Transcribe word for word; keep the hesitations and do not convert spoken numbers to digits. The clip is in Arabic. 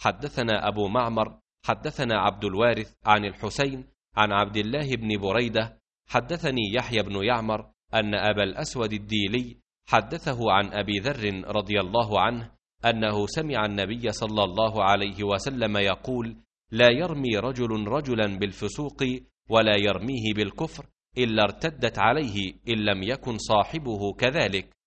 حدثنا أبو معمر حدثنا عبد الوارث عن الحسين عن عبد الله بن بريدة حدثني يحيى بن يعمر أن أبا الأسود الديلي حدثه عن أبي ذر رضي الله عنه أنه سمع النبي صلى الله عليه وسلم يقول: لا يرمي رجل رجلا بالفسوق ولا يرميه بالكفر إلا ارتدت عليه إن لم يكن صاحبه كذلك.